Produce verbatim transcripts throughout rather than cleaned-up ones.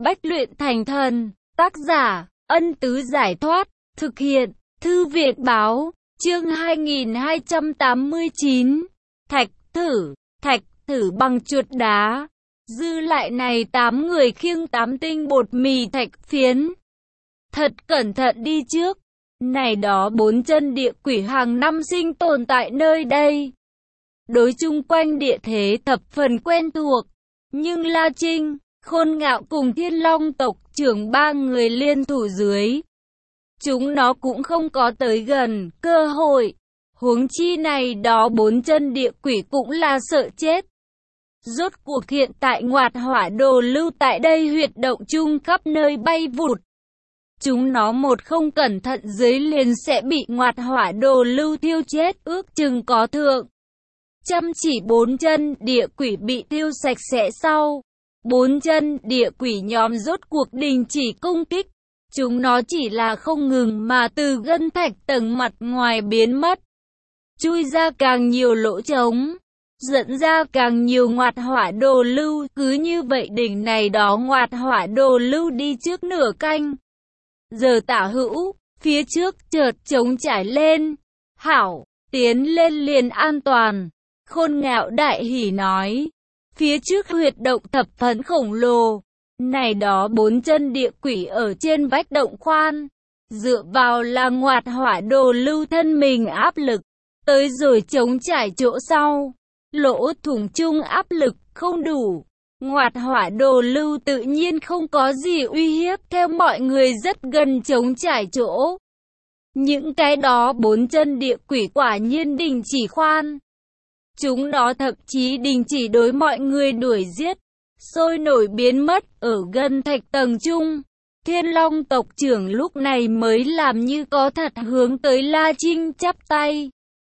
Bách luyện thành thần. Tác giả, Ân Tứ Giải Thoát. Thực hiện, Thư Viện Báo. Chương hai nghìn hai trăm tám mươi chín. Thạch thử. Thạch thử bằng chuột đá. Dư lại này tám người khiêng tám tinh bột mì thạch phiến. Thật cẩn thận đi trước. Này đó bốn chân địa quỷ hàng năm sinh tồn tại nơi đây. Đối chung quanh địa thế thập phần quen thuộc. Nhưng La Trinh, Khôn Ngạo cùng Thiên Long tộc trưởng ba người liên thủ dưới. Chúng nó cũng không có tới gần cơ hội. Huống chi này đó bốn chân địa quỷ cũng là sợ chết. Rốt cuộc hiện tại ngoạt hỏa đồ lưu tại đây huyệt động chung khắp nơi bay vụt. Chúng nó một không cẩn thận dưới liền sẽ bị ngoạt hỏa đồ lưu thiêu chết, ước chừng có thượng. Chăm chỉ bốn chân địa quỷ bị thiêu sạch sẽ sau. Bốn chân địa quỷ nhóm rốt cuộc đình chỉ công kích. Chúng nó chỉ là không ngừng mà từ gân thạch tầng mặt ngoài biến mất. Chui ra càng nhiều lỗ trống. Dẫn ra càng nhiều ngoạt hỏa đồ lưu. Cứ như vậy đỉnh này đó ngoạt hỏa đồ lưu đi trước nửa canh. Giờ tả hữu, phía trước chợt trống trải lên. Hảo, tiến lên liền an toàn. Khôn Ngạo đại hỉ nói. Phía trước huyệt động thập phần khổng lồ. Này đó bốn chân địa quỷ ở trên vách động khoan. Dựa vào là ngoạt hỏa đồ lưu thân mình áp lực. Tới rồi trống trải chỗ sau. Lỗ thủng chung áp lực không đủ. Ngoạt hỏa đồ lưu tự nhiên không có gì uy hiếp theo mọi người rất gần trống trải chỗ. Những cái đó bốn chân địa quỷ quả nhiên đình chỉ khoan. Chúng nó thậm chí đình chỉ đối mọi người đuổi giết. Sôi nổi biến mất ở gần thạch tầng chung. Thiên Long tộc trưởng lúc này mới làm như có thật hướng tới La Trinh chắp tay.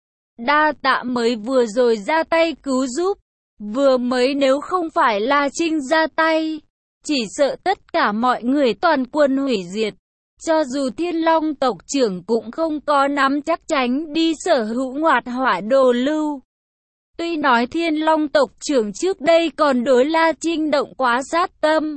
Đa tạ mới vừa rồi ra tay cứu giúp. Vừa mới nếu không phải La Trinh ra tay, chỉ sợ tất cả mọi người toàn quân hủy diệt. Cho dù Thiên Long tộc trưởng cũng không có nắm chắc tránh đi sở hữu ngoạt hỏa đồ lưu. Tuy nói Thiên Long tộc trưởng trước đây còn đối La Trinh động quá sát tâm,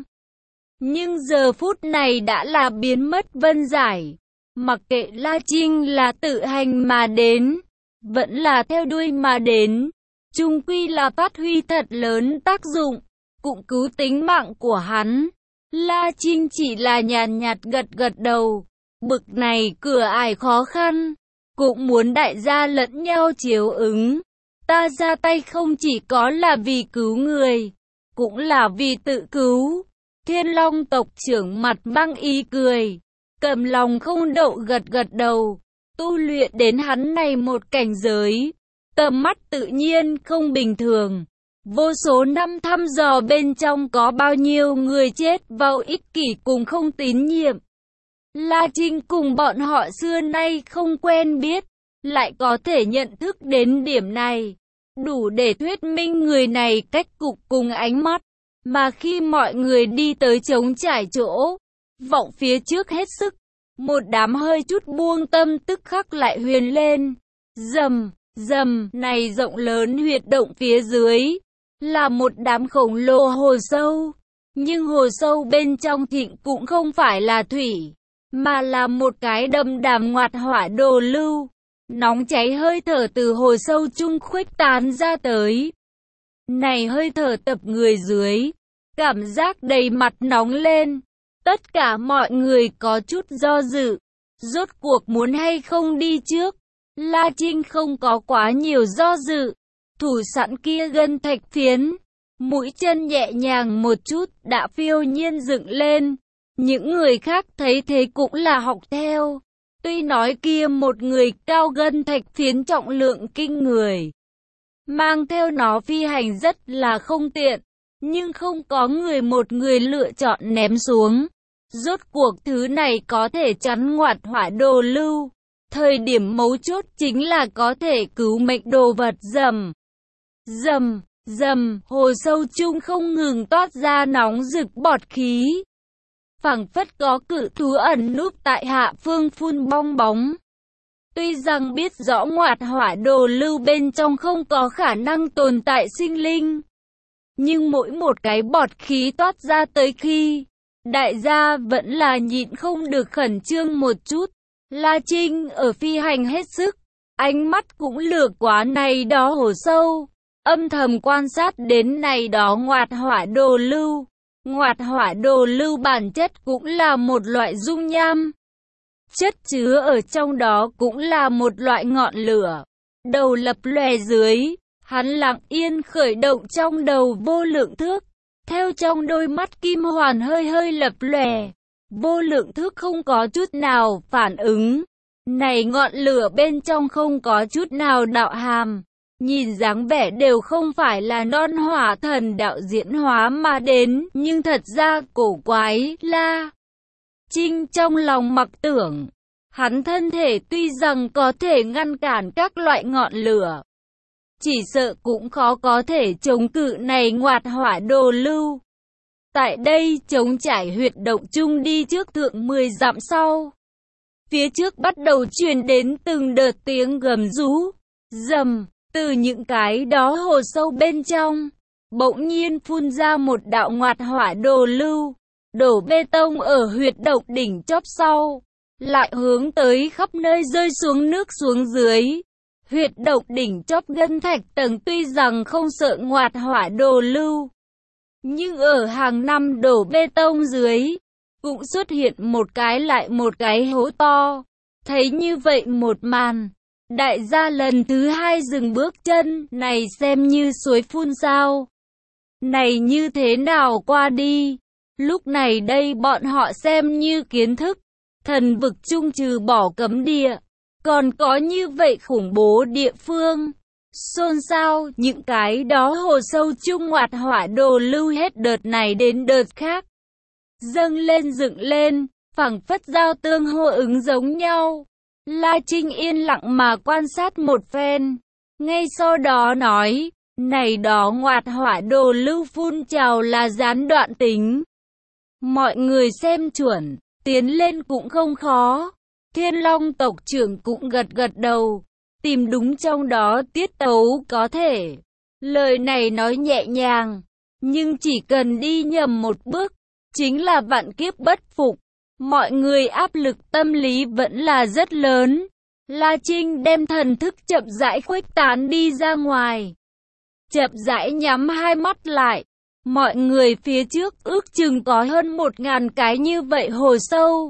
nhưng giờ phút này đã là biến mất vân giải. Mặc kệ La Trinh là tự hành mà đến, vẫn là theo đuôi mà đến, chung quy là phát huy thật lớn tác dụng, cũng cứu tính mạng của hắn. La Trinh chỉ là nhàn nhạt gật gật đầu, bực này cửa ải khó khăn, cũng muốn đại gia lẫn nhau chiếu ứng. Ta ra tay không chỉ có là vì cứu người, cũng là vì tự cứu. Thiên Long tộc trưởng mặt băng ý cười, cầm lòng không đậu gật gật đầu. Tu luyện đến hắn này một cảnh giới, tầm mắt tự nhiên không bình thường. Vô số năm thăm dò bên trong có bao nhiêu người chết vào ích kỷ cùng không tín nhiệm. La Trinh cùng bọn họ xưa nay không quen biết, lại có thể nhận thức đến điểm này, đủ để thuyết minh người này cách cục cùng ánh mắt. Mà khi mọi người đi tới trống trải chỗ, vọng phía trước hết sức, một đám hơi chút buông tâm tức khắc lại huyền lên. Rầm, rầm, này rộng lớn huyệt động phía dưới, là một đám khổng lồ hồ sâu. Nhưng hồ sâu bên trong thịnh cũng không phải là thủy, mà là một cái đầm đàm ngoạt hỏa đồ lưu. Nóng cháy hơi thở từ hồ sâu chung khuếch tán ra tới. Này hơi thở tập người dưới, cảm giác đầy mặt nóng lên. Tất cả mọi người có chút do dự, rốt cuộc muốn hay không đi trước. La Trinh không có quá nhiều do dự, thủ sẵn kia gân thạch phiến, mũi chân nhẹ nhàng một chút đã phiêu nhiên dựng lên. Những người khác thấy thế cũng là học theo. Tuy nói kia một người cao gân thạch phiến trọng lượng kinh người, mang theo nó phi hành rất là không tiện, nhưng không có người một người lựa chọn ném xuống. Rốt cuộc thứ này có thể chắn ngoạt hỏa đồ lưu. Thời điểm mấu chốt chính là có thể cứu mệnh đồ vật. Rầm, rầm, rầm, hồ sâu chung không ngừng toát ra nóng rực bọt khí. Phảng phất có cự thú ẩn núp tại hạ phương phun bong bóng. Tuy rằng biết rõ ngoạt hỏa đồ lưu bên trong không có khả năng tồn tại sinh linh, nhưng mỗi một cái bọt khí toát ra tới khi Đại gia vẫn là nhịn không được khẩn trương một chút. La Trinh ở phi hành hết sức, ánh mắt cũng lược quá này đó hồ sâu, âm thầm quan sát đến này đó ngoạt hỏa đồ lưu. Ngoạt hỏa đồ lưu bản chất cũng là một loại dung nham. Chất chứa ở trong đó cũng là một loại ngọn lửa. Đầu lập lòe dưới, hắn lặng yên khởi động trong đầu vô lượng thước. Theo trong đôi mắt kim hoàn hơi hơi lập lòe, vô lượng thước không có chút nào phản ứng. Này ngọn lửa bên trong không có chút nào đạo hàm. Nhìn dáng vẻ đều không phải là non hỏa thần đạo diễn hóa mà đến, nhưng thật ra cổ quái. La Trinh trong lòng mặc tưởng, hắn thân thể tuy rằng có thể ngăn cản các loại ngọn lửa, chỉ sợ cũng khó có thể chống cự này ngoạt hỏa đồ lưu. Tại đây chống trải huyệt động chung đi trước thượng mười dặm sau. Phía trước bắt đầu truyền đến từng đợt tiếng gầm rú, rầm. Từ những cái đó hồ sâu bên trong, bỗng nhiên phun ra một đạo ngoạt hỏa đồ lưu, đổ bê tông ở huyệt động đỉnh chóp sau, lại hướng tới khắp nơi rơi xuống nước xuống dưới. Huyệt động đỉnh chóp ngân thạch tầng tuy rằng không sợ ngoạt hỏa đồ lưu, nhưng ở hàng năm đổ bê tông dưới, cũng xuất hiện một cái lại một cái hố to. Thấy như vậy một màn, đại gia lần thứ hai dừng bước chân, này xem như suối phun sao? Này như thế nào qua đi? Lúc này đây bọn họ xem như kiến thức, thần vực chung trừ bỏ cấm địa, còn có như vậy khủng bố địa phương. Xôn xao, những cái đó hồ sâu chung ngoạt hỏa đồ lưu hết đợt này đến đợt khác. Dâng lên dựng lên, phảng phất giao tương hô ứng giống nhau. La Trinh yên lặng mà quan sát một phen, ngay sau đó nói, này đó ngoạt hỏa đồ lưu phun trào là gián đoạn tính. Mọi người xem chuẩn, tiến lên cũng không khó. Thiên Long tộc trưởng cũng gật gật đầu, tìm đúng trong đó tiết tấu có thể. Lời này nói nhẹ nhàng, nhưng chỉ cần đi nhầm một bước, chính là vạn kiếp bất phục. Mọi người áp lực tâm lý vẫn là rất lớn. La Trinh đem thần thức chậm rãi khuếch tán đi ra ngoài. Chậm rãi nhắm hai mắt lại. Mọi người phía trước ước chừng có hơn một ngàn cái như vậy hồ sâu.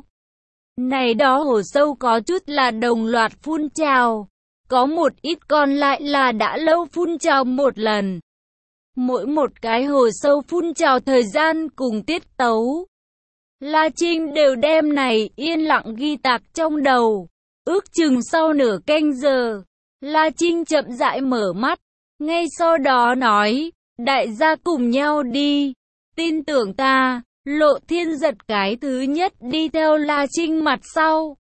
Này đó hồ sâu có chút là đồng loạt phun trào. Có một ít còn lại là đã lâu phun trào một lần. Mỗi một cái hồ sâu phun trào thời gian cùng tiết tấu, La Trinh đều đem này yên lặng ghi tạc trong đầu. Ước chừng sau nửa canh giờ, La Trinh chậm rãi mở mắt, ngay sau đó nói, đại gia cùng nhau đi, tin tưởng ta. Lộ Thiên Giật cái thứ nhất đi theo La Trinh mặt sau.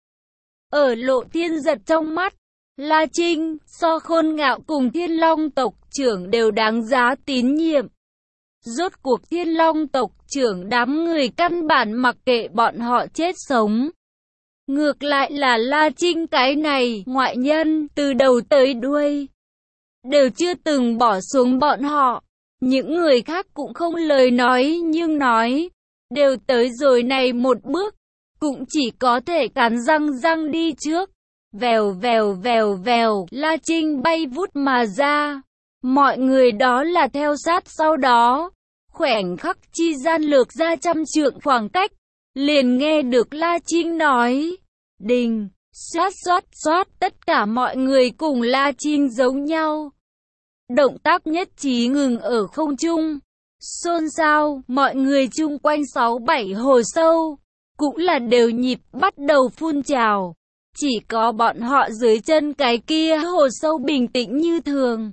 Ở Lộ Thiên Giật trong mắt, La Trinh, So Khôn Ngạo cùng Thiên Long tộc trưởng đều đáng giá tín nhiệm. Rốt cuộc Thiên Long tộc trưởng đám người căn bản mặc kệ bọn họ chết sống. Ngược lại là La Trinh cái này, ngoại nhân, từ đầu tới đuôi, đều chưa từng bỏ xuống bọn họ. Những người khác cũng không lời nói nhưng nói, đều tới rồi này một bước, cũng chỉ có thể cắn răng răng đi trước. Vèo vèo vèo vèo, La Trinh bay vút mà ra. Mọi người đó là theo sát sau đó. Khoảnh khắc chi gian lược ra trăm trượng khoảng cách, liền nghe được La Trinh nói, đình, xoát xoát xoát, tất cả mọi người cùng La Trinh giống nhau. Động tác nhất trí ngừng ở không trung. Xôn xao, mọi người chung quanh sáu bảy hồ sâu, cũng là đều nhịp bắt đầu phun trào. Chỉ có bọn họ dưới chân cái kia hồ sâu bình tĩnh như thường.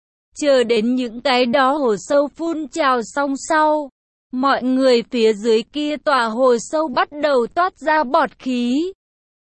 Chờ đến những cái đó hồ sâu phun trào xong sau, mọi người phía dưới kia tòa hồ sâu bắt đầu toát ra bọt khí.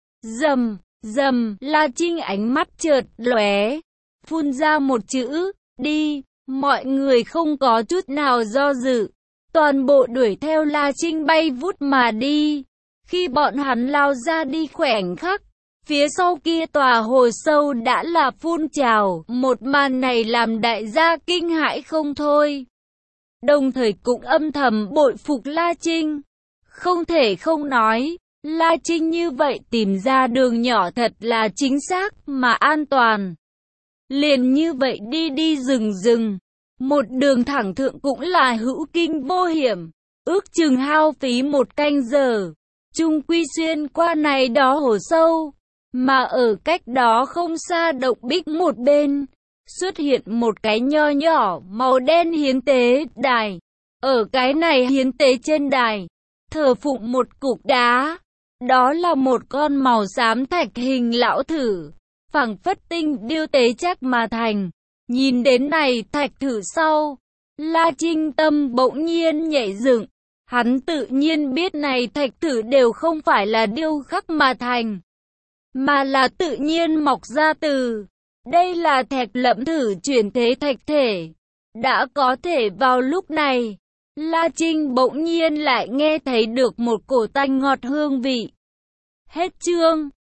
Rầm, rầm, La Trinh ánh mắt chợt lóe, phun ra một chữ, đi. Mọi người không có chút nào do dự, toàn bộ đuổi theo La Trinh bay vút mà đi. Khi bọn hắn lao ra đi khoảnh khắc, phía sau kia tòa hồ sâu đã là phun trào, một màn này làm đại gia kinh hãi không thôi. Đồng thời cũng âm thầm bội phục La Trinh. Không thể không nói, La Trinh như vậy tìm ra đường nhỏ thật là chính xác mà an toàn. Liền như vậy đi đi rừng rừng, một đường thẳng thượng cũng là hữu kinh vô hiểm, ước chừng hao phí một canh giờ, chung quy xuyên qua này đó hồ sâu, mà ở cách đó không xa động bích một bên, xuất hiện một cái nho nhỏ màu đen hiến tế đài. Ở cái này hiến tế trên đài, thờ phụng một cục đá, đó là một con màu xám thạch hình lão thử, phẳng phất tinh điêu tế chắc mà thành. Nhìn đến này thạch thử sau, La Trinh tâm bỗng nhiên nhảy dựng, hắn tự nhiên biết này thạch thử đều không phải là điêu khắc mà thành, mà là tự nhiên mọc ra từ. Đây là thạch lẫm thử chuyển thế thạch thể. Đã có thể vào lúc này, La Trinh bỗng nhiên lại nghe thấy được một cổ tanh ngọt hương vị. Hết chương.